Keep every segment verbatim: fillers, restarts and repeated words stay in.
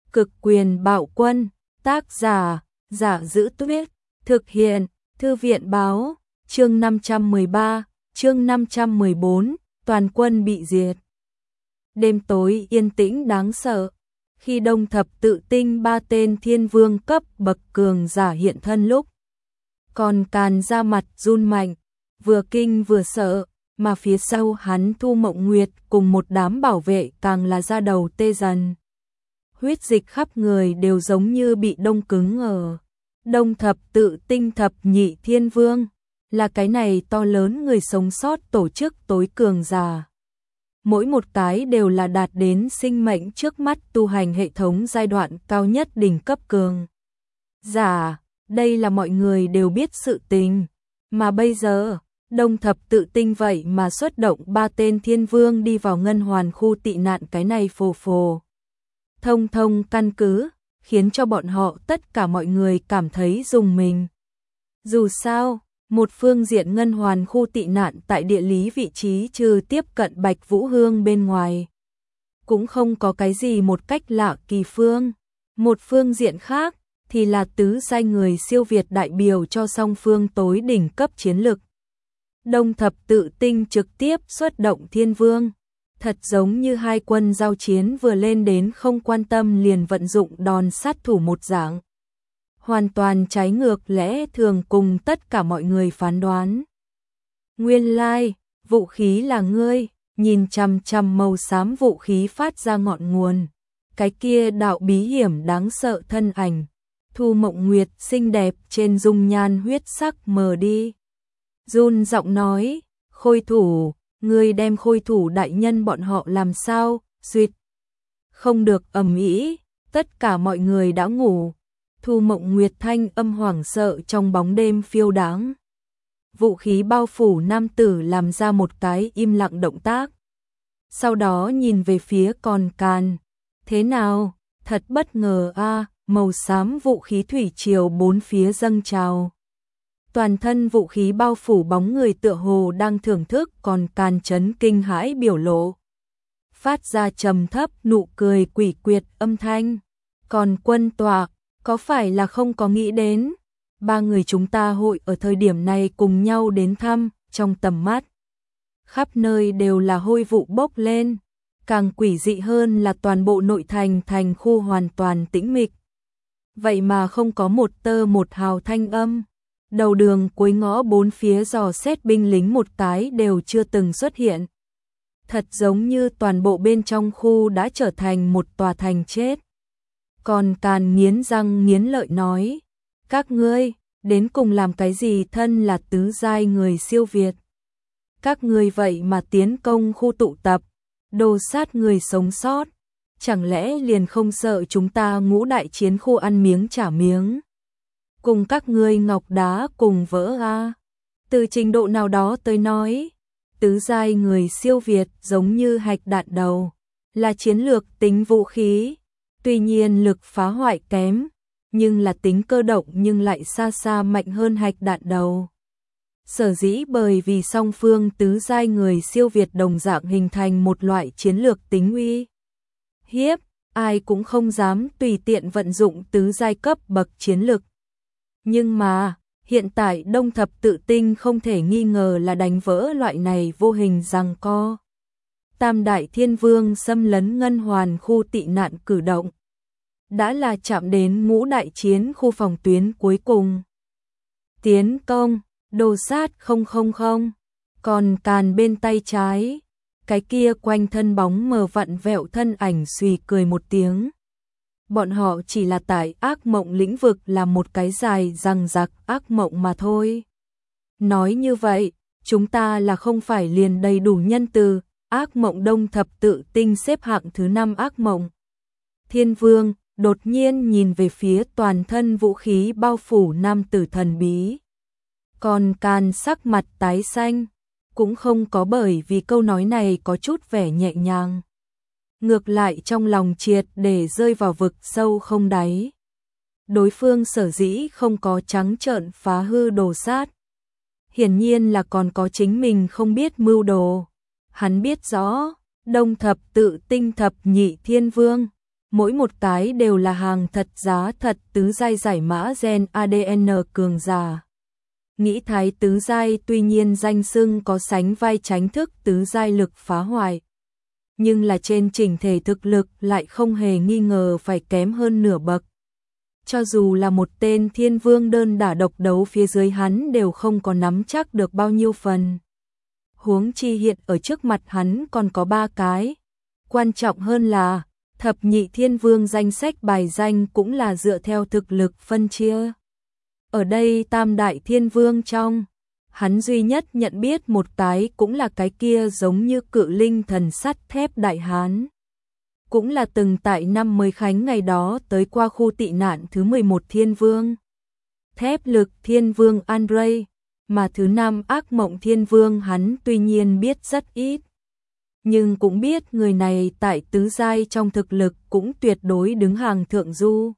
Cực quyền bạo quân, tác giả, Giả Giữ Tuyết, thực hiện, Thư viện báo, chương năm trăm mười ba, chương năm trăm mười bốn, toàn quân bị diệt. Đêm tối yên tĩnh đáng sợ, khi Đông Thập Tự Tinh ba tên thiên vương cấp bậc cường giả hiện thân lúc. Còn Càn ra mặt run mạnh, vừa kinh vừa sợ, mà phía sau hắn Thu Mộng Nguyệt cùng một đám bảo vệ càng là da đầu tê dần. Huyết dịch khắp người đều giống như bị đông cứng ở. Đông Thập Tự Tinh thập nhị thiên vương, là cái này to lớn người sống sót tổ chức tối cường giả. Mỗi một cái đều là đạt đến sinh mệnh trước mắt tu hành hệ thống giai đoạn cao nhất đỉnh cấp cường giả, đây là mọi người đều biết sự tình, mà bây giờ, Đông Thập Tự Tinh vậy mà xuất động ba tên thiên vương đi vào ngân hoàn khu tị nạn cái này phồ phồ. Thông thông căn cứ, khiến cho bọn họ tất cả mọi người cảm thấy rùng mình. Dù sao, một phương diện ngân hoàn khu tị nạn tại địa lý vị trí trừ tiếp cận Bạch Vũ Hương bên ngoài, cũng không có cái gì một cách lạ kỳ phương. Một phương diện khác, thì là tứ giai người siêu việt đại biểu cho song phương tối đỉnh cấp chiến lực. Đông Thập Tự Tinh trực tiếp xuất động thiên vương, thật giống như hai quân giao chiến vừa lên đến không quan tâm liền vận dụng đòn sát thủ một dạng. Hoàn toàn trái ngược lẽ thường cùng tất cả mọi người phán đoán. Nguyên lai, vũ khí là ngươi, nhìn chằm chằm màu xám vũ khí phát ra ngọn nguồn. Cái kia đạo bí hiểm đáng sợ thân ảnh. Thu Mộng Nguyệt xinh đẹp trên dung nhan huyết sắc mờ đi. Run giọng nói, Khôi thủ, ngươi đem Khôi thủ đại nhân bọn họ làm sao, duyệt. Không được ầm ĩ, tất cả mọi người đã ngủ. Thu Mộng Nguyệt thanh âm hoảng sợ trong bóng đêm phiêu đáng. Vũ khí bao phủ nam tử làm ra một cái im lặng động tác. Sau đó nhìn về phía Còn Càn. Thế nào, thật bất ngờ a, màu xám vũ khí thủy triều bốn phía dâng trào. Toàn thân vũ khí bao phủ bóng người tựa hồ đang thưởng thức Còn Càn chấn kinh hãi biểu lộ. Phát ra trầm thấp nụ cười quỷ quyệt âm thanh. Còn quân tọa, có phải là không có nghĩ đến, ba người chúng ta hội ở thời điểm này cùng nhau đến thăm, trong tầm mắt. Khắp nơi đều là hôi vụ bốc lên, càng quỷ dị hơn là toàn bộ nội thành thành khu hoàn toàn tĩnh mịch. Vậy mà không có một tơ một hào thanh âm, đầu đường cuối ngõ bốn phía dò xét binh lính một cái đều chưa từng xuất hiện. Thật giống như toàn bộ bên trong khu đã trở thành một tòa thành chết. Còn Càn nghiến răng nghiến lợi nói, các ngươi, đến cùng làm cái gì thân là tứ giai người siêu việt. Các ngươi vậy mà tiến công khu tụ tập, đồ sát người sống sót, chẳng lẽ liền không sợ chúng ta ngũ đại chiến khu ăn miếng trả miếng. Cùng các ngươi ngọc đá cùng vỡ a. Từ trình độ nào đó tới nói, tứ giai người siêu việt giống như hạch đạn đầu, là chiến lược tính vũ khí. Tuy nhiên lực phá hoại kém, nhưng là tính cơ động nhưng lại xa xa mạnh hơn hạch đạn đầu. Sở dĩ bởi vì song phương tứ giai người siêu việt đồng dạng hình thành một loại chiến lược tính uy hiếp, ai cũng không dám tùy tiện vận dụng tứ giai cấp bậc chiến lực. Nhưng mà, hiện tại Đông Thập Tự Tinh không thể nghi ngờ là đánh vỡ loại này vô hình giằng co. Tam đại thiên vương xâm lấn ngân hoàn khu tị nạn cử động, đã là chạm đến ngũ đại chiến khu phòng tuyến cuối cùng. Tiến công, đồ sát không không không, Còn Càn bên tay trái, cái kia quanh thân bóng mờ vặn vẹo thân ảnh suy cười một tiếng. Bọn họ chỉ là tại ác mộng lĩnh vực là một cái dài răng rạc ác mộng mà thôi. Nói như vậy, chúng ta là không phải liền đầy đủ nhân từ. Ác mộng Đông Thập Tự Tinh xếp hạng thứ năm ác mộng. Thiên vương đột nhiên nhìn về phía toàn thân vũ khí bao phủ nam tử thần bí. Còn Càn sắc mặt tái xanh, cũng không có bởi vì câu nói này có chút vẻ nhẹ nhàng. Ngược lại trong lòng triệt để rơi vào vực sâu không đáy. Đối phương sở dĩ không có trắng trợn phá hư đồ sát. Hiển nhiên là còn có chính mình không biết mưu đồ. Hắn biết rõ, Đông Thập Tự Tinh thập nhị thiên vương, mỗi một cái đều là hàng thật giá thật tứ giai giải mã gen a đê en cường giả. Nghĩ thái tứ giai tuy nhiên danh xưng có sánh vai tránh thức tứ giai lực phá hoại. Nhưng là trên chỉnh thể thực lực lại không hề nghi ngờ phải kém hơn nửa bậc. Cho dù là một tên thiên vương đơn đả độc đấu phía dưới hắn đều không có nắm chắc được bao nhiêu phần. Huống chi hiện ở trước mặt hắn còn có ba cái. Quan trọng hơn là, thập nhị thiên vương danh sách bài danh cũng là dựa theo thực lực phân chia. Ở đây tam đại thiên vương trong, hắn duy nhất nhận biết một cái cũng là cái kia giống như cự linh thần sắt thép đại hán. Cũng là từng tại năm mới khánh ngày đó tới qua khu tị nạn thứ mười một thiên vương. Thép lực thiên vương Andre, mà thứ năm ác mộng thiên vương hắn tuy nhiên biết rất ít. Nhưng cũng biết người này tại tứ giai trong thực lực cũng tuyệt đối đứng hàng thượng du.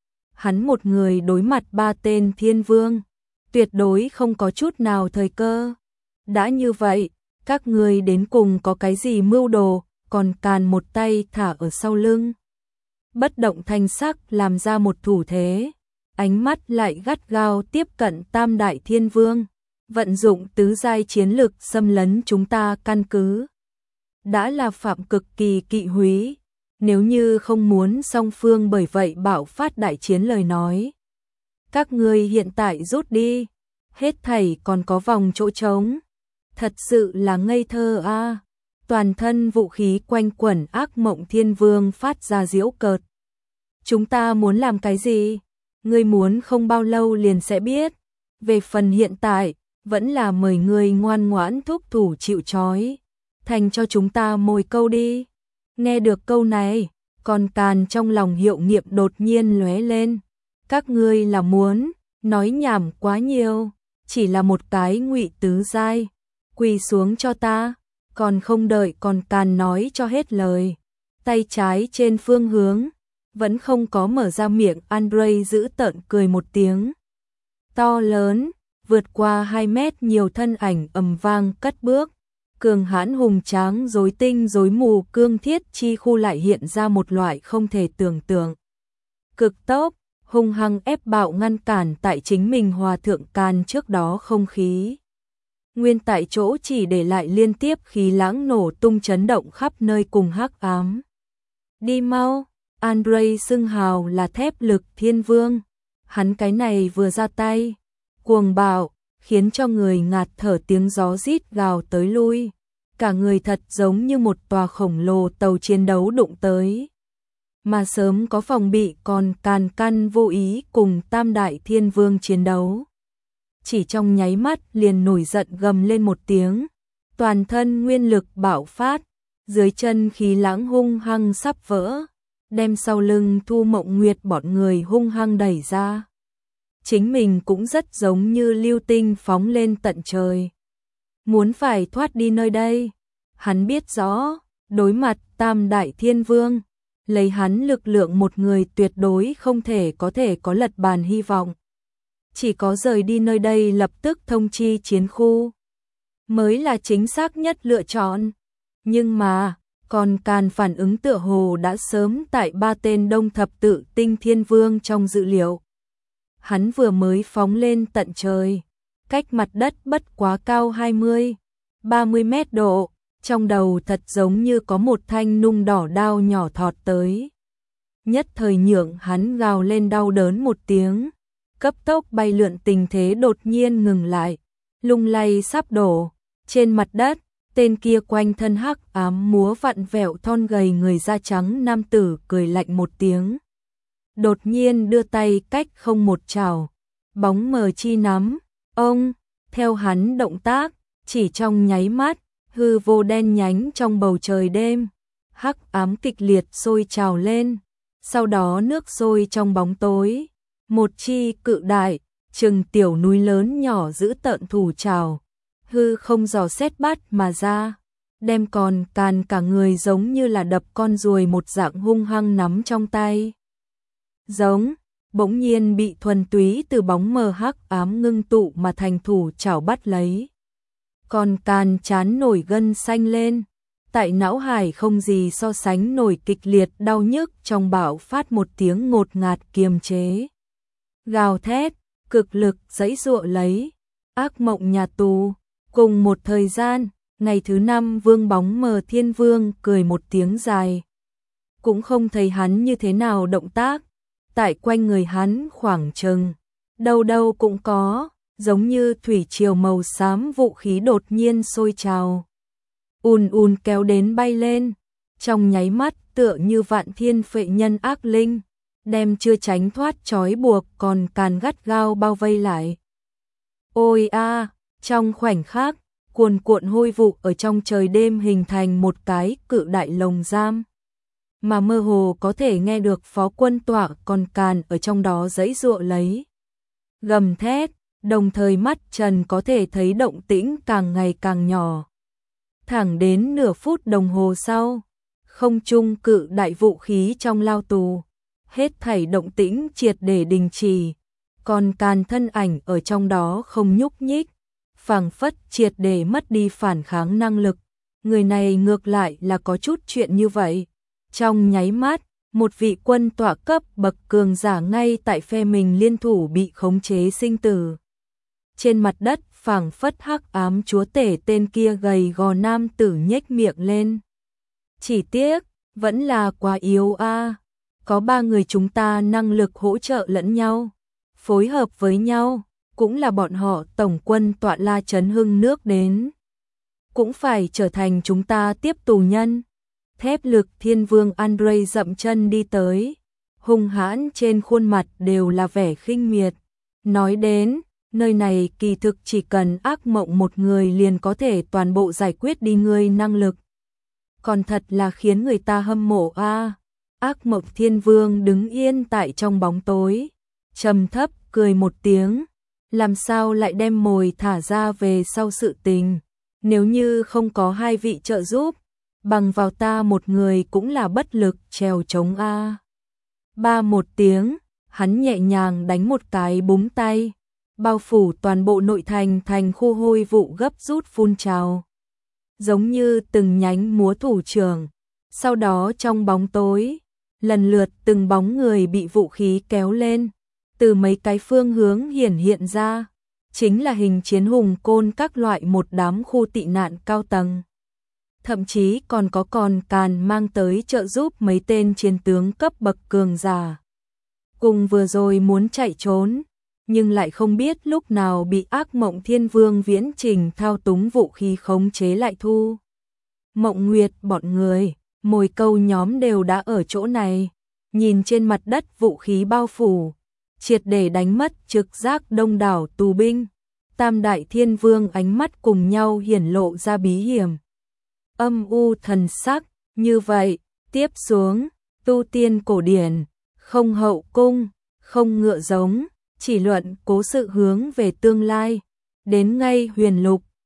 Hắn một người đối mặt ba tên thiên vương, tuyệt đối không có chút nào thời cơ. Đã như vậy, các người đến cùng có cái gì mưu đồ, còn càn một tay thả ở sau lưng. Bất động thanh sắc làm ra một thủ thế, ánh mắt lại gắt gao tiếp cận tam đại thiên vương, vận dụng tứ giai chiến lực xâm lấn chúng ta căn cứ. Đã là phạm cực kỳ kỵ húy, nếu như không muốn song phương bởi vậy bạo phát đại chiến lời nói. Các ngươi hiện tại rút đi, hết thảy còn có vòng chỗ trống. Thật sự là ngây thơ a. À. Toàn thân vũ khí quanh quẩn ác mộng thiên vương phát ra giễu cợt. Chúng ta muốn làm cái gì? Ngươi muốn không bao lâu liền sẽ biết. Về phần hiện tại, vẫn là mời ngươi ngoan ngoãn thúc thủ chịu trói. Thành cho chúng ta mồi câu đi. Nghe được câu này, còn càn trong lòng Hiệu Nghiệm đột nhiên lóe lên. Các ngươi là muốn, nói nhảm quá nhiều, chỉ là một cái ngụy tứ giai. Quỳ xuống cho ta, còn không đợi còn càn nói cho hết lời. Tay trái trên phương hướng, vẫn không có mở ra miệng Andre giữ tợn cười một tiếng. To lớn, vượt qua hai mét nhiều thân ảnh ầm vang cất bước. Cường hãn hùng tráng rối tinh rối mù cương thiết chi khu lại hiện ra một loại không thể tưởng tượng. Cực tốc, hung hăng ép bạo ngăn cản tại chính mình hòa thượng càn trước đó không khí. Nguyên tại chỗ chỉ để lại liên tiếp khí lãng nổ tung chấn động khắp nơi cùng hắc ám. Đi mau, Andre xưng hào là thép lực thiên vương. Hắn cái này vừa ra tay, cuồng bạo, khiến cho người ngạt thở tiếng gió rít gào tới lui. Cả người thật giống như một tòa khổng lồ tàu chiến đấu đụng tới. Mà sớm có phòng bị còn càn căn vô ý cùng tam đại thiên vương chiến đấu. Chỉ trong nháy mắt liền nổi giận gầm lên một tiếng. Toàn thân nguyên lực bạo phát, dưới chân khí lãng hung hăng sắp vỡ. Đem sau lưng Thu Mộng Nguyệt bọn người hung hăng đẩy ra. Chính mình cũng rất giống như lưu tinh phóng lên tận trời. Muốn phải thoát đi nơi đây. Hắn biết rõ, đối mặt tam đại thiên vương, lấy hắn lực lượng một người tuyệt đối không thể có thể có lật bàn hy vọng. Chỉ có rời đi nơi đây lập tức thông chi chiến khu, mới là chính xác nhất lựa chọn. Nhưng mà, còn càn phản ứng tựa hồ đã sớm tại ba tên đông thập tự tinh thiên vương trong dự liệu. Hắn vừa mới phóng lên tận trời, cách mặt đất bất quá cao hai mươi, ba mươi mét độ, trong đầu thật giống như có một thanh nung đỏ đao nhỏ thọt tới. Nhất thời nhượng hắn gào lên đau đớn một tiếng, cấp tốc bay lượn tình thế đột nhiên ngừng lại, lung lay sắp đổ, trên mặt đất, tên kia quanh thân hắc ám múa vặn vẹo thon gầy người da trắng nam tử cười lạnh một tiếng. Đột nhiên đưa tay cách không một chảo, bóng mờ chi nắm, ông, theo hắn động tác, chỉ trong nháy mắt, hư vô đen nhánh trong bầu trời đêm, hắc ám kịch liệt sôi trào lên, sau đó nước sôi trong bóng tối, một chi cự đại, chừng tiểu núi lớn nhỏ giữ tợn thủ trào, hư không dò xét bắt mà ra, đem còn càn cả người giống như là đập con ruồi một dạng hung hăng nắm trong tay. Giống, bỗng nhiên bị thuần túy từ bóng mờ hắc ám ngưng tụ mà thành thủ chảo bắt lấy. Còn càn chán nổi gân xanh lên, tại não hải không gì so sánh nổi kịch liệt đau nhức trong bạo phát một tiếng ngột ngạt kiềm chế. Gào thét, cực lực giãy giụa lấy, ác mộng nhà tù. Cùng một thời gian, ngày thứ năm vương bóng mờ Thiên Vương cười một tiếng dài. Cũng không thấy hắn như thế nào động tác, tại quanh người hắn khoảng chừng, đâu đâu cũng có, giống như thủy triều màu xám vũ khí đột nhiên sôi trào. Ùn ùn kéo đến bay lên, trong nháy mắt tựa như vạn thiên phệ nhân ác linh, đem chưa tránh thoát trói buộc còn càn gắt gao bao vây lại. Ôi a, trong khoảnh khắc, cuồn cuộn hôi vụ ở trong trời đêm hình thành một cái cự đại lồng giam. Mà mơ hồ có thể nghe được Phó Quân Tọa còn càn ở trong đó giãy giụa lấy. Gầm thét, đồng thời mắt Trần có thể thấy động tĩnh càng ngày càng nhỏ. Thẳng đến nửa phút đồng hồ sau, không trung cự đại vũ khí trong lao tù, hết thảy động tĩnh triệt để đình chỉ, còn càn thân ảnh ở trong đó không nhúc nhích, phảng phất triệt để mất đi phản kháng năng lực. Người này ngược lại là có chút chuyện như vậy. Trong nháy mắt, một vị quân tọa cấp bậc cường giả ngay tại phe mình liên thủ bị khống chế sinh tử. Trên mặt đất phảng phất hắc ám chúa tể tên kia gầy gò nam tử nhếch miệng lên. Chỉ tiếc, vẫn là quá yếu a. Có ba người chúng ta năng lực hỗ trợ lẫn nhau, phối hợp với nhau, cũng là bọn họ tổng quân tọa La Chấn Hưng nước đến. Cũng phải trở thành chúng ta tiếp tù nhân. Thép lực Thiên Vương Andre dậm chân đi tới, hung hãn trên khuôn mặt đều là vẻ khinh miệt. Nói đến, nơi này kỳ thực chỉ cần ác mộng một người liền có thể toàn bộ giải quyết đi ngươi năng lực. Còn thật là khiến người ta hâm mộ a. Ác mộng Thiên Vương đứng yên tại trong bóng tối, trầm thấp cười một tiếng, làm sao lại đem mồi thả ra về sau sự tình, nếu như không có hai vị trợ giúp, bằng vào ta một người cũng là bất lực trèo chống a. Ba một tiếng, hắn nhẹ nhàng đánh một cái búng tay, bao phủ toàn bộ nội thành thành khu hôi vụ gấp rút phun trào, giống như từng nhánh múa thủ trưởng. Sau đó trong bóng tối, lần lượt từng bóng người bị vũ khí kéo lên, từ mấy cái phương hướng hiển hiện ra, chính là hình chiến hùng côn các loại một đám khu tị nạn cao tầng. Thậm chí còn có còn càn mang tới trợ giúp mấy tên chiến tướng cấp bậc cường giả. Cùng vừa rồi muốn chạy trốn, nhưng lại không biết lúc nào bị ác mộng Thiên Vương viễn trình thao túng vũ khí khống chế lại thu. Mộng Nguyệt bọn người, mồi câu nhóm đều đã ở chỗ này, nhìn trên mặt đất vũ khí bao phủ, triệt để đánh mất trực giác đông đảo tù binh. Tam đại Thiên Vương ánh mắt cùng nhau hiển lộ ra bí hiểm. Âm u thần sắc, như vậy, tiếp xuống, tu tiên cổ điển, không hậu cung, không ngựa giống, chỉ luận cố sự hướng về tương lai, đến ngay huyền lục,